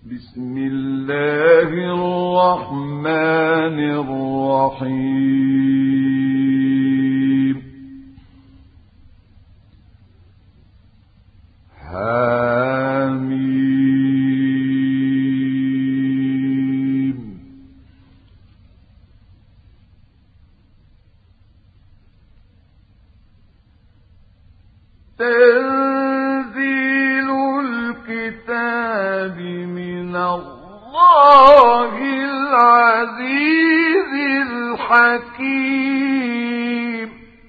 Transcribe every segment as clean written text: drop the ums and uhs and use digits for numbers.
بسم الله الرحمن الرحيم. حميم. تنزيل الكتاب من الله العزيز الحكيم.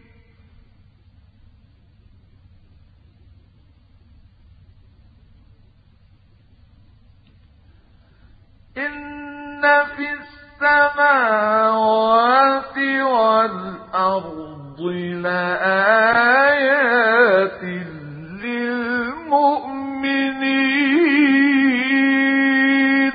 إن في السماوات والأرض لآيات للمؤمنين.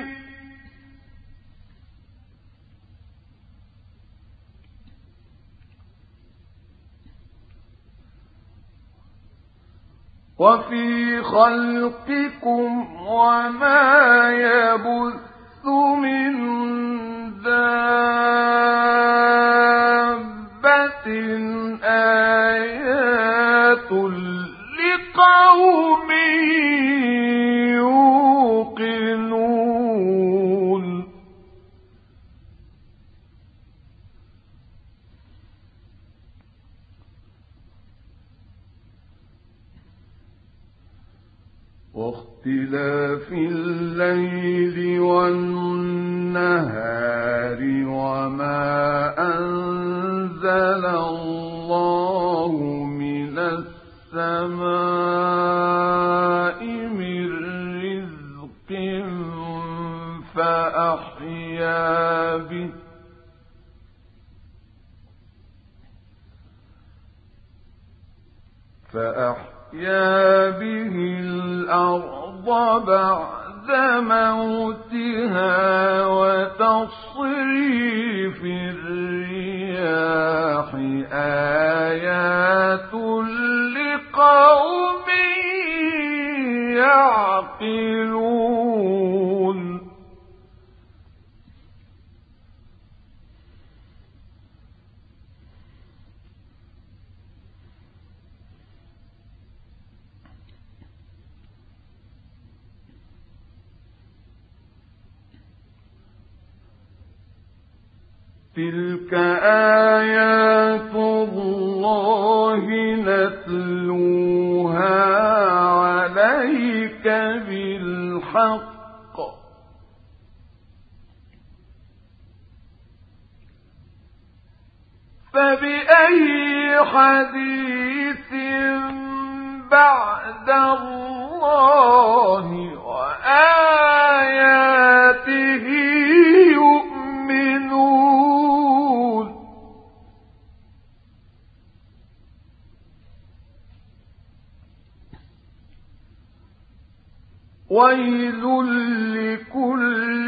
وفي خلقكم وما يبث من دابة آيات لقوم يوقنون. واختلاف الليل والنهار وما أنزل الله من السماء من رزق فأحيا به الأرض بعد موتها وتصريف الرياح آيات لقوم يعقلون. تلك آيات الله نتلوها عليك بالحق. فبأي حديث بعد الله وآياته يؤمنون. ويل لكل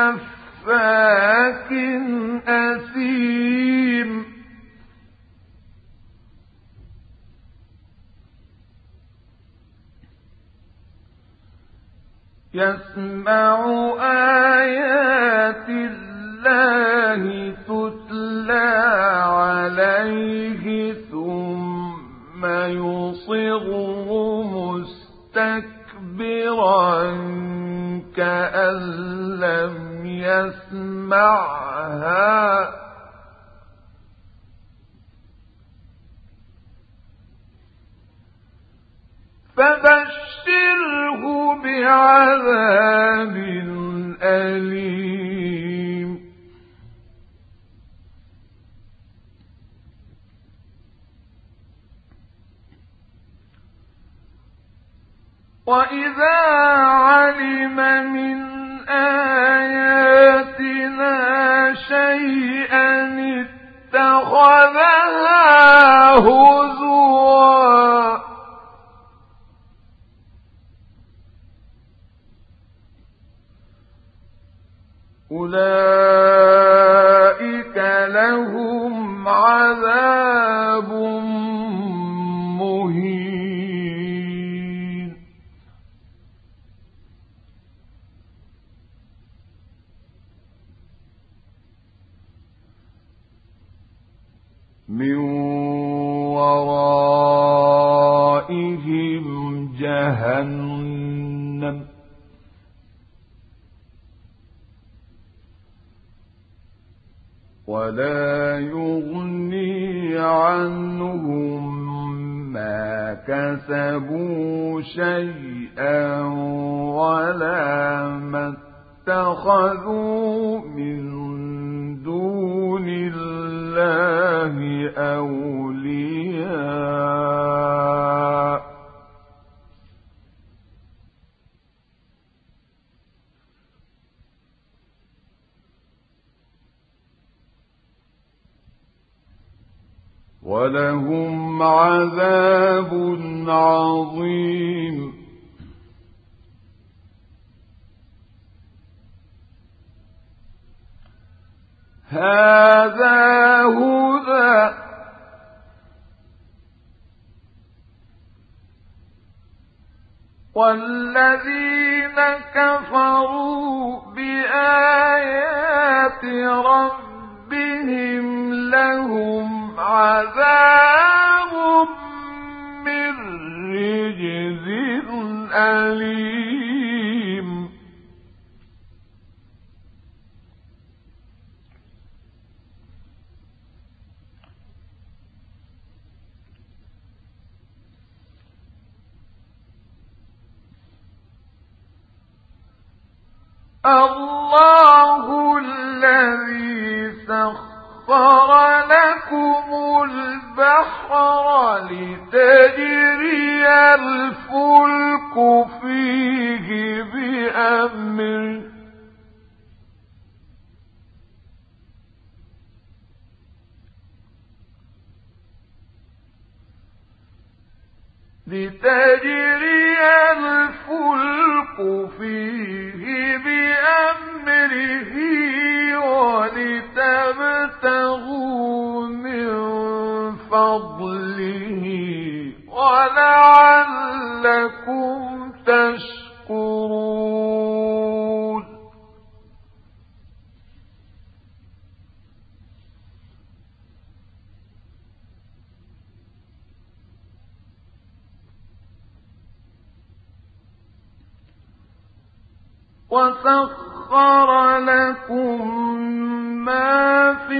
أفاك أثيم. يسمع آيات الله تتلى عليه ثم يصر مستكبرا كأن لم يسمعها. فبشره بعذاب أليم. وإذا علم من آياتنا شيئا اتخذها هزوا. أولئك لهم عذاب مهين. من ورائهم جهنم ولا يغني عنهم ما كسبوا شيئا ولا ما اتخذوا من دون الله أولياء ولهم عذاب عظيم هذا هدى والذين كفروا بآيات ربهم لهم عذاب من رجز أليم الله الذي سخر لكم البحر لتجري الفلك فيه بأمره ولتبتغوا من فضله ولعلكم تشكرون وسخر لكم ما في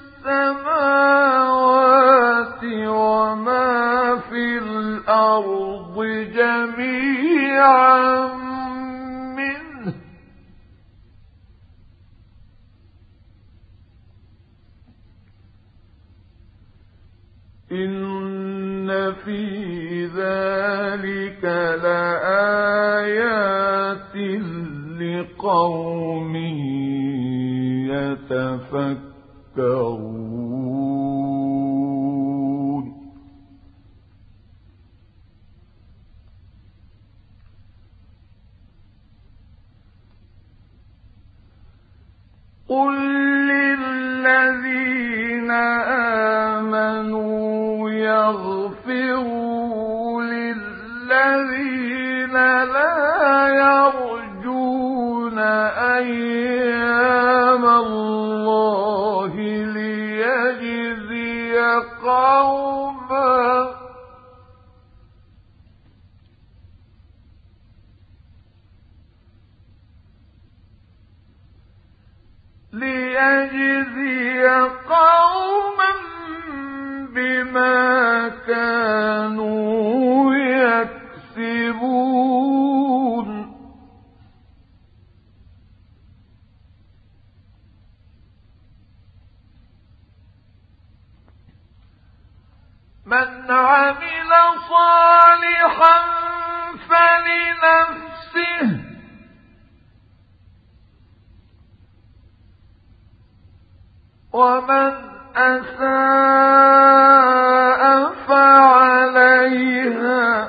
السماوات وما في الأرض جميعا منه إن في ذلك لآيات لقوم يتفكرون قل للذين آمنوا يغفروا للذين لا يرجون أيام الله ليجزي قوما بما كانوا يكسبون من عمل صالحا فلنفسه ومن أساء فعليها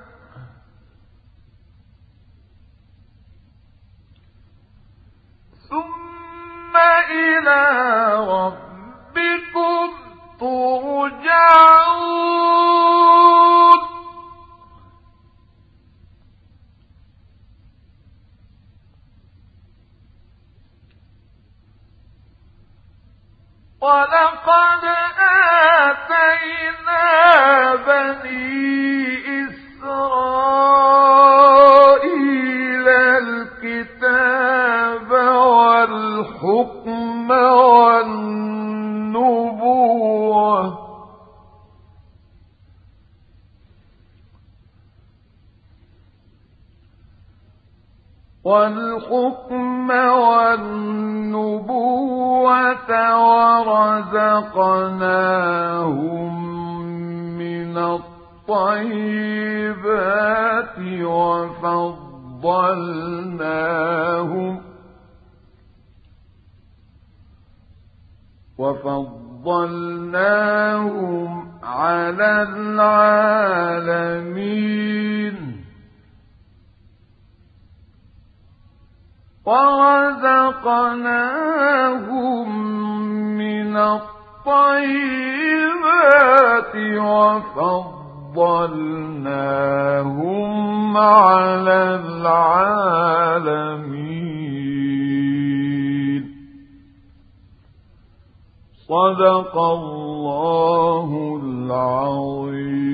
ثم إلى ربكم ترجعون ولقد بني إسرائيل الكتاب والحكم والنبوة ورزقناهم من الطيبات وفضلناهم على العالمين ورزقناهم من الطيبات وفضلناهم على العالمين. صدق الله العظيم.